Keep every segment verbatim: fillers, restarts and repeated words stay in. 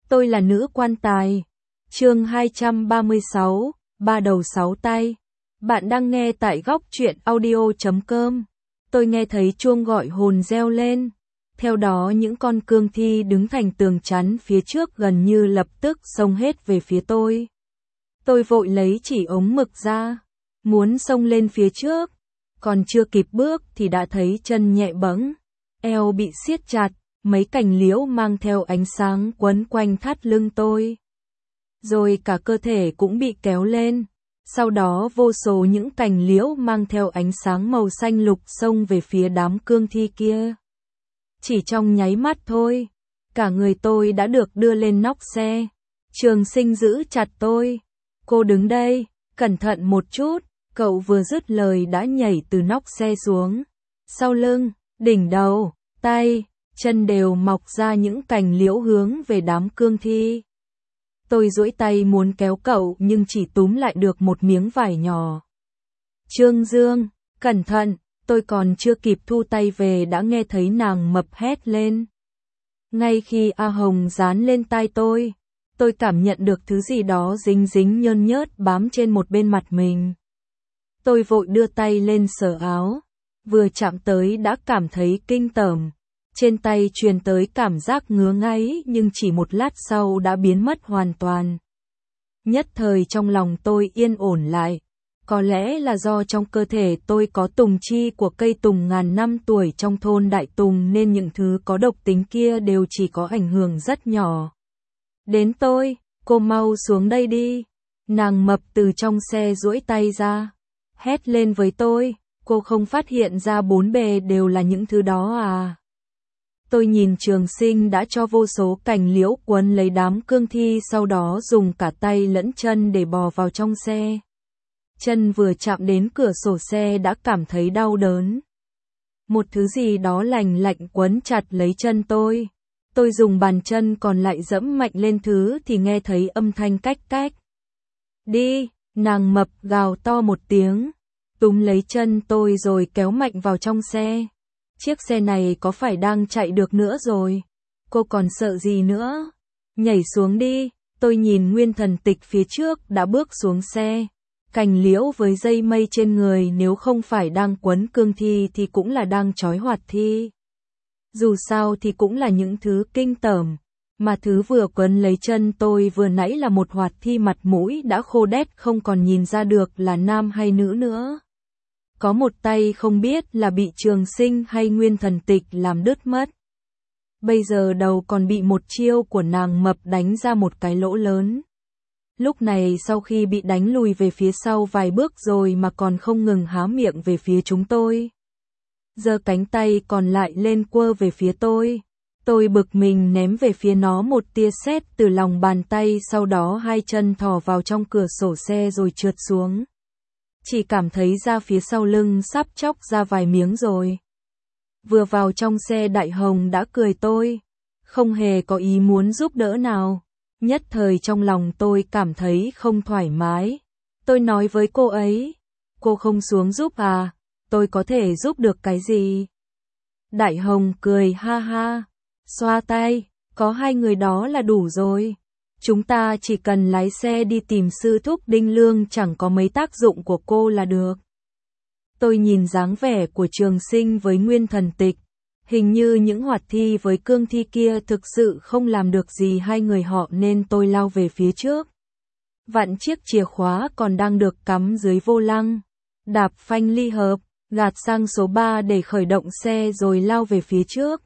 Tôi là nữ quan tài. Chương hai trăm ba mươi sáu, ba đầu sáu tay. Bạn đang nghe tại góc truyện audio chấm com. Tôi nghe thấy chuông gọi hồn reo lên. Theo đó những con cương thi đứng thành tường chắn phía trước gần như lập tức xông hết về phía tôi. Tôi vội lấy chỉ ống mực ra, muốn xông lên phía trước. Còn chưa kịp bước thì đã thấy chân nhẹ bẫng, eo bị siết chặt, mấy cành liễu mang theo ánh sáng quấn quanh thắt lưng tôi. Rồi cả cơ thể cũng bị kéo lên. Sau đó vô số những cành liễu mang theo ánh sáng màu xanh lục xông về phía đám cương thi kia. Chỉ trong nháy mắt thôi, cả người tôi đã được đưa lên nóc xe. Trường Sinh giữ chặt tôi. Cô đứng đây, cẩn thận một chút. Cậu vừa dứt lời đã nhảy từ nóc xe xuống. Sau lưng, đỉnh đầu, tay, chân đều mọc ra những cành liễu hướng về đám cương thi. Tôi duỗi tay muốn kéo cậu nhưng chỉ túm lại được một miếng vải nhỏ. Trương Dương, cẩn thận, tôi còn chưa kịp thu tay về đã nghe thấy nàng mập hét lên. Ngay khi A Hồng dán lên tai tôi, tôi cảm nhận được thứ gì đó dính dính nhơn nhớt bám trên một bên mặt mình. Tôi vội đưa tay lên sờ áo, vừa chạm tới đã cảm thấy kinh tởm. Trên tay truyền tới cảm giác ngứa ngáy nhưng chỉ một lát sau đã biến mất hoàn toàn. Nhất thời trong lòng tôi yên ổn lại. Có lẽ là do trong cơ thể tôi có tùng chi của cây tùng ngàn năm tuổi trong thôn Đại Tùng nên những thứ có độc tính kia đều chỉ có ảnh hưởng rất nhỏ. Đến tôi, cô mau xuống đây đi. Nàng mập từ trong xe duỗi tay ra, hét lên với tôi, cô không phát hiện ra bốn bề đều là những thứ đó à? Tôi nhìn Trường Sinh đã cho vô số cành liễu quấn lấy đám cương thi sau đó dùng cả tay lẫn chân để bò vào trong xe. Chân vừa chạm đến cửa sổ xe đã cảm thấy đau đớn. Một thứ gì đó lành lạnh quấn chặt lấy chân tôi. Tôi dùng bàn chân còn lại dẫm mạnh lên thứ thì nghe thấy âm thanh cách cách. Đi, nàng mập gào to một tiếng, túm lấy chân tôi rồi kéo mạnh vào trong xe. Chiếc xe này có phải đang chạy được nữa rồi? Cô còn sợ gì nữa? Nhảy xuống đi. Tôi nhìn Nguyên Thần Tịch phía trước đã bước xuống xe. Cành liễu với dây mây trên người nếu không phải đang quấn cương thi thì cũng là đang trói hoạt thi. Dù sao thì cũng là những thứ kinh tởm. Mà thứ vừa quấn lấy chân tôi vừa nãy là một hoạt thi mặt mũi đã khô đét không còn nhìn ra được là nam hay nữ nữa. Có một tay không biết là bị Trường Sinh hay Nguyên Thần Tịch làm đứt mất. Bây giờ đầu còn bị một chiêu của nàng mập đánh ra một cái lỗ lớn. Lúc này sau khi bị đánh lùi về phía sau vài bước rồi mà còn không ngừng há miệng về phía chúng tôi. Giơ cánh tay còn lại lên quơ về phía tôi. Tôi bực mình ném về phía nó một tia sét từ lòng bàn tay, sau đó hai chân thò vào trong cửa sổ xe rồi trượt xuống. Chỉ cảm thấy da phía sau lưng sắp chóc ra vài miếng rồi. Vừa vào trong xe Đại Hồng đã cười tôi, không hề có ý muốn giúp đỡ nào. Nhất thời trong lòng tôi cảm thấy không thoải mái. Tôi nói với cô ấy, cô không xuống giúp à, tôi có thể giúp được cái gì? Đại Hồng cười ha ha, xoa tay, có hai người đó là đủ rồi. Chúng ta chỉ cần lái xe đi tìm sư thúc Đinh Lương, chẳng có mấy tác dụng của cô là được. Tôi nhìn dáng vẻ của Trường Sinh với Nguyên Thần Tịch. Hình như những hoạt thi với cương thi kia thực sự không làm được gì hai người họ nên tôi lao về phía trước. Vặn chiếc chìa khóa còn đang được cắm dưới vô lăng. Đạp phanh ly hợp, gạt sang số ba để khởi động xe rồi lao về phía trước.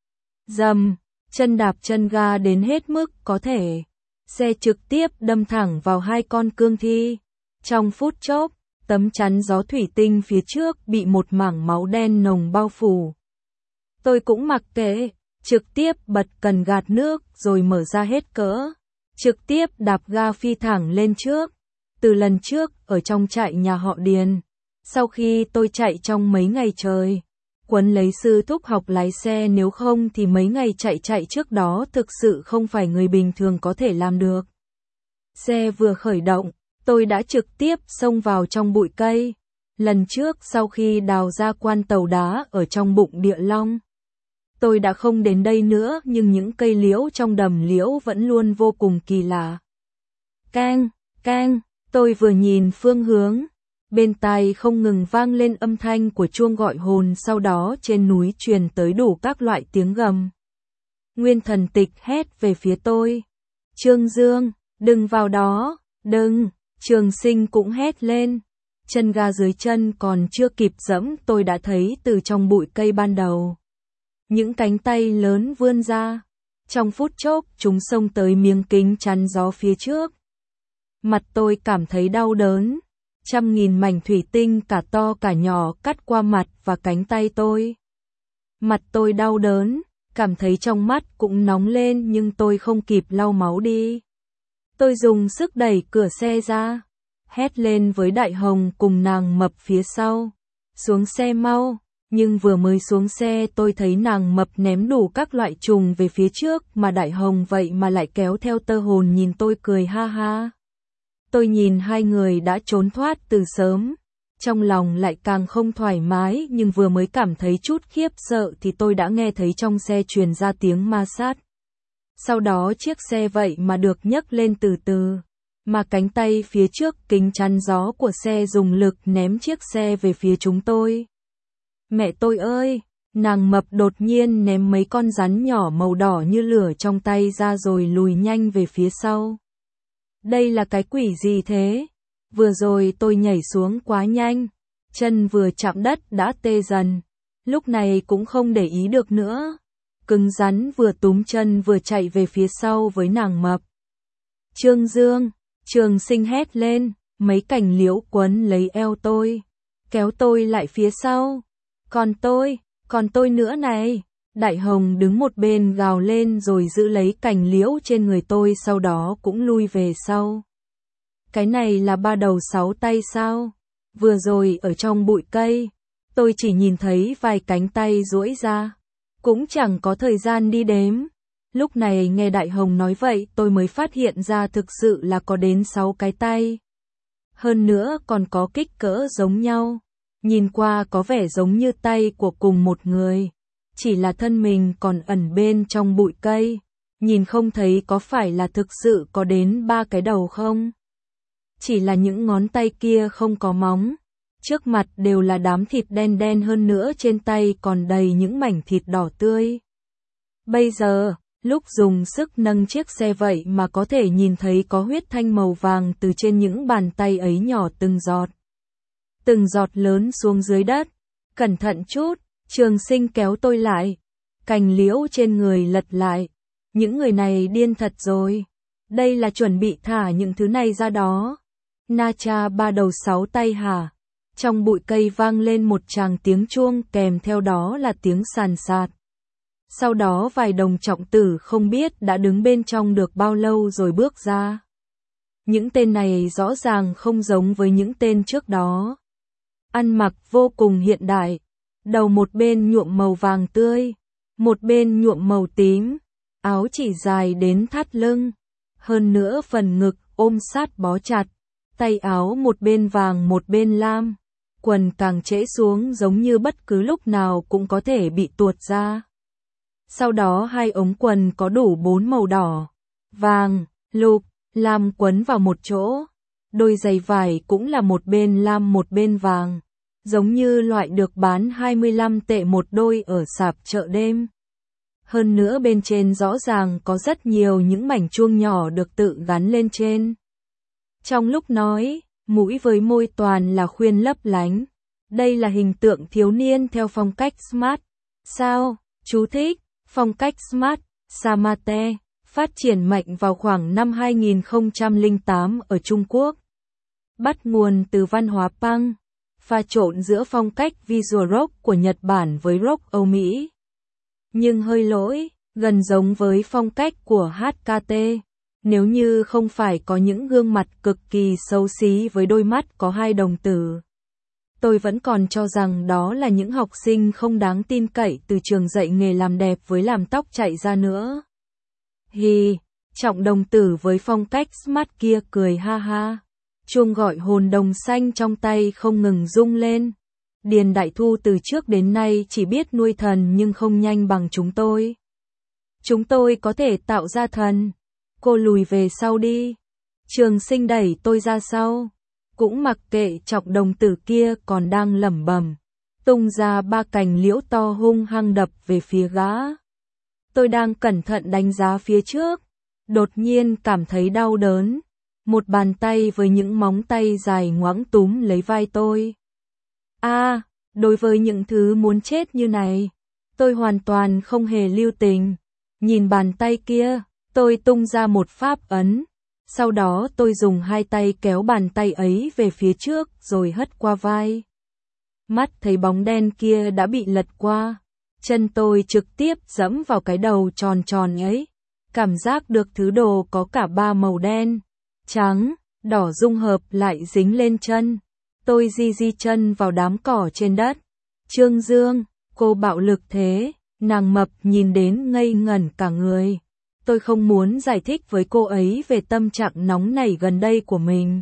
Dầm, chân đạp chân ga đến hết mức có thể. Xe trực tiếp đâm thẳng vào hai con cương thi. Trong phút chốc, tấm chắn gió thủy tinh phía trước bị một mảng máu đen nồng bao phủ. Tôi cũng mặc kệ, trực tiếp bật cần gạt nước rồi mở ra hết cỡ. Trực tiếp đạp ga phi thẳng lên trước. Từ lần trước ở trong trại nhà họ Điền, sau khi tôi chạy trong mấy ngày trời, quấn lấy sư thúc học lái xe, nếu không thì mấy ngày chạy chạy trước đó thực sự không phải người bình thường có thể làm được. Xe vừa khởi động, tôi đã trực tiếp xông vào trong bụi cây. Lần trước sau khi đào ra quan tàu đá ở trong bụng địa long, Tôi đã không đến đây nữa nhưng những cây liễu trong đầm liễu vẫn luôn vô cùng kỳ lạ. Keng, keng, tôi vừa nhìn phương hướng. Bên tai không ngừng vang lên âm thanh của chuông gọi hồn, sau đó trên núi truyền tới đủ các loại tiếng gầm. Nguyên Thần Tịch hét về phía tôi. Trương Dương, đừng vào đó, đừng, Trường Sinh cũng hét lên. Chân ga dưới chân còn chưa kịp dẫm tôi đã thấy từ trong bụi cây ban đầu. Những cánh tay lớn vươn ra. Trong phút chốc chúng xông tới miếng kính chắn gió phía trước. Mặt tôi cảm thấy đau đớn. Trăm nghìn mảnh thủy tinh cả to cả nhỏ cắt qua mặt và cánh tay tôi. Mặt tôi đau đớn, cảm thấy trong mắt cũng nóng lên nhưng tôi không kịp lau máu đi. Tôi dùng sức đẩy cửa xe ra, hét lên với Đại Hồng cùng nàng mập phía sau. Xuống xe mau, nhưng vừa mới xuống xe tôi thấy nàng mập ném đủ các loại trùng về phía trước mà Đại Hồng vậy mà lại kéo theo tơ hồn nhìn tôi cười ha ha. Tôi nhìn hai người đã trốn thoát từ sớm, trong lòng lại càng không thoải mái nhưng vừa mới cảm thấy chút khiếp sợ thì tôi đã nghe thấy trong xe truyền ra tiếng ma sát. Sau đó chiếc xe vậy mà được nhấc lên từ từ, mà cánh tay phía trước kính chắn gió của xe dùng lực ném chiếc xe về phía chúng tôi. Mẹ tôi ơi, nàng mập đột nhiên ném mấy con rắn nhỏ màu đỏ như lửa trong tay ra rồi lùi nhanh về phía sau. Đây là cái quỷ gì thế? Vừa rồi tôi nhảy xuống quá nhanh, chân vừa chạm đất đã tê dần, lúc này cũng không để ý được nữa. Cứng rắn vừa túm chân vừa chạy về phía sau với nàng mập. Trương Dương, Trường Sinh hét lên, mấy cành liễu quấn lấy eo tôi, kéo tôi lại phía sau. Còn tôi, còn tôi nữa này. Đại Hồng đứng một bên gào lên rồi giữ lấy cành liễu trên người tôi sau đó cũng lui về sau. Cái này là ba đầu sáu tay sao? Vừa rồi ở trong bụi cây, tôi chỉ nhìn thấy vài cánh tay duỗi ra, cũng chẳng có thời gian đi đếm. Lúc này nghe Đại Hồng nói vậy tôi mới phát hiện ra thực sự là có đến sáu cái tay. Hơn nữa còn có kích cỡ giống nhau, nhìn qua có vẻ giống như tay của cùng một người. Chỉ là thân mình còn ẩn bên trong bụi cây, nhìn không thấy có phải là thực sự có đến ba cái đầu không? Chỉ là những ngón tay kia không có móng, trước mặt đều là đám thịt đen đen hơn nữa trên tay còn đầy những mảnh thịt đỏ tươi. Bây giờ, lúc dùng sức nâng chiếc xe vậy mà có thể nhìn thấy có huyết thanh màu vàng từ trên những bàn tay ấy nhỏ từng giọt. Từng giọt lớn xuống dưới đất. Cẩn thận chút. Trường Sinh kéo tôi lại, cành liễu trên người lật lại. Những người này điên thật rồi. Đây là chuẩn bị thả những thứ này ra đó. Na cha ba đầu sáu tay hả? Trong bụi cây vang lên một tràng tiếng chuông kèm theo đó là tiếng sàn sạt. Sau đó vài đồng trọng tử không biết đã đứng bên trong được bao lâu rồi bước ra. Những tên này rõ ràng không giống với những tên trước đó. Ăn mặc vô cùng hiện đại. Đầu một bên nhuộm màu vàng tươi, một bên nhuộm màu tím, áo chỉ dài đến thắt lưng, hơn nữa phần ngực ôm sát bó chặt, tay áo một bên vàng một bên lam, quần càng trễ xuống giống như bất cứ lúc nào cũng có thể bị tuột ra. Sau đó hai ống quần có đủ bốn màu đỏ, vàng, lục, lam quấn vào một chỗ, đôi giày vải cũng là một bên lam một bên vàng. Giống như loại được bán hai mươi lăm tệ một đôi ở sạp chợ đêm. Hơn nữa bên trên rõ ràng có rất nhiều những mảnh chuông nhỏ được tự gắn lên trên. Trong lúc nói, mũi với môi toàn là khuyên lấp lánh. Đây là hình tượng thiếu niên theo phong cách Smart. Sao? Chú thích. Phong cách Smart, Samate, phát triển mạnh vào khoảng năm hai nghìn không trăm lẻ tám ở Trung Quốc. Bắt nguồn từ văn hóa punk. Pha trộn giữa phong cách visual rock của Nhật Bản với rock Âu Mỹ. Nhưng hơi lỗi, gần giống với phong cách của hát ca tê. Nếu như không phải có những gương mặt cực kỳ xấu xí với đôi mắt có hai đồng tử. Tôi vẫn còn cho rằng đó là những học sinh không đáng tin cậy từ trường dạy nghề làm đẹp với làm tóc chạy ra nữa. Hi, trọng đồng tử với phong cách smart kia cười ha ha. Chuông gọi hồn đồng xanh trong tay không ngừng rung lên. Điền Đại Thu từ trước đến nay chỉ biết nuôi thần nhưng không nhanh bằng chúng tôi. Chúng tôi có thể tạo ra thần. Cô lùi về sau đi. Trường Sinh đẩy tôi ra sau. Cũng mặc kệ Trọng Đồng Tử kia còn đang lẩm bẩm, tung ra ba cành liễu to hung hăng đập về phía gã. Tôi đang cẩn thận đánh giá phía trước, đột nhiên cảm thấy đau đớn. Một bàn tay với những móng tay dài ngoãng túm lấy vai tôi. A, à, đối với những thứ muốn chết như này, tôi hoàn toàn không hề lưu tình. Nhìn bàn tay kia, tôi tung ra một pháp ấn. Sau đó tôi dùng hai tay kéo bàn tay ấy về phía trước rồi hất qua vai. Mắt thấy bóng đen kia đã bị lật qua. Chân tôi trực tiếp dẫm vào cái đầu tròn tròn ấy. Cảm giác được thứ đồ có cả ba màu đen, trắng, đỏ dung hợp lại dính lên chân. Tôi di di chân vào đám cỏ trên đất. Trương Dương, cô bạo lực thế, nàng mập nhìn đến ngây ngẩn cả người. Tôi không muốn giải thích với cô ấy về tâm trạng nóng nảy gần đây của mình.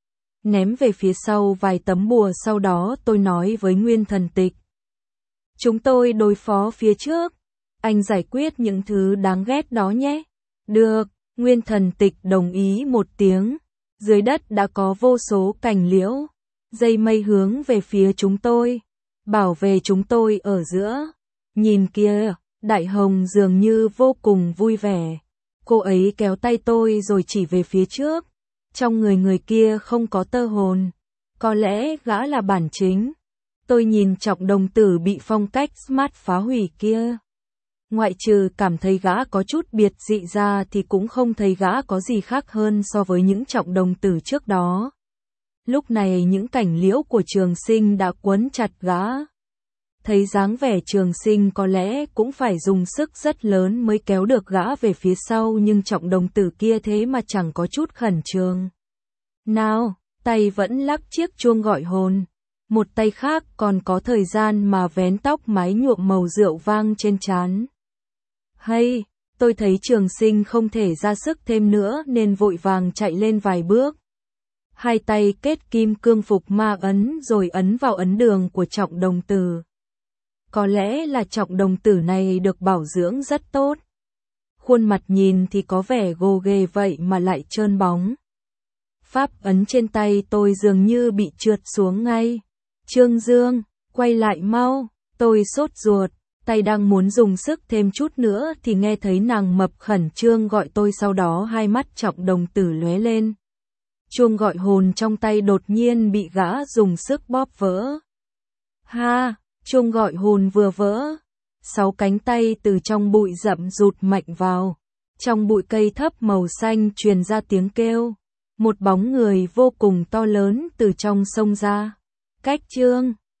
Ném về phía sau vài tấm bùa, sau đó tôi nói với Nguyên Thần Tịch. Chúng tôi đối phó phía trước, anh giải quyết những thứ đáng ghét đó nhé. Được, Nguyên Thần Tịch đồng ý một tiếng. Dưới đất đã có vô số cành liễu, dây mây hướng về phía chúng tôi, bảo vệ chúng tôi ở giữa. Nhìn kia, Đại Hồng dường như vô cùng vui vẻ. Cô ấy kéo tay tôi rồi chỉ về phía trước. Trong người người kia không có tơ hồn. Có lẽ gã là bản chính. Tôi nhìn Trọng Đồng Tử bị phong cách smart phá hủy kia. Ngoại trừ cảm thấy gã có chút biệt dị ra thì cũng không thấy gã có gì khác hơn so với những Trọng Đồng Tử trước đó. Lúc này những cành liễu của Trường Sinh đã quấn chặt gã. Thấy dáng vẻ Trường Sinh có lẽ cũng phải dùng sức rất lớn mới kéo được gã về phía sau, nhưng Trọng Đồng Tử kia thế mà chẳng có chút khẩn trương. Nào, tay vẫn lắc chiếc chuông gọi hồn. Một tay khác còn có thời gian mà vén tóc mái nhuộm màu rượu vang trên trán. Hay, tôi thấy Trường Sinh không thể ra sức thêm nữa nên vội vàng chạy lên vài bước. Hai tay kết kim cương phục ma ấn rồi ấn vào ấn đường của Trọng Đồng Tử. Có lẽ là Trọng Đồng Tử này được bảo dưỡng rất tốt. Khuôn mặt nhìn thì có vẻ gồ ghề vậy mà lại trơn bóng. Pháp ấn trên tay tôi dường như bị trượt xuống ngay. Trương Dương, quay lại mau, tôi sốt ruột, tay đang muốn dùng sức thêm chút nữa thì nghe thấy nàng mập khẩn trương gọi tôi, sau đó hai mắt Trọng Đồng Tử lóe lên. Chuông gọi hồn trong tay đột nhiên bị gã dùng sức bóp vỡ. Ha, chuông gọi hồn vừa vỡ, sáu cánh tay từ trong bụi rậm rụt mạnh vào. Trong bụi cây thấp màu xanh truyền ra tiếng kêu. Một bóng người vô cùng to lớn từ trong sông ra. Cách Trương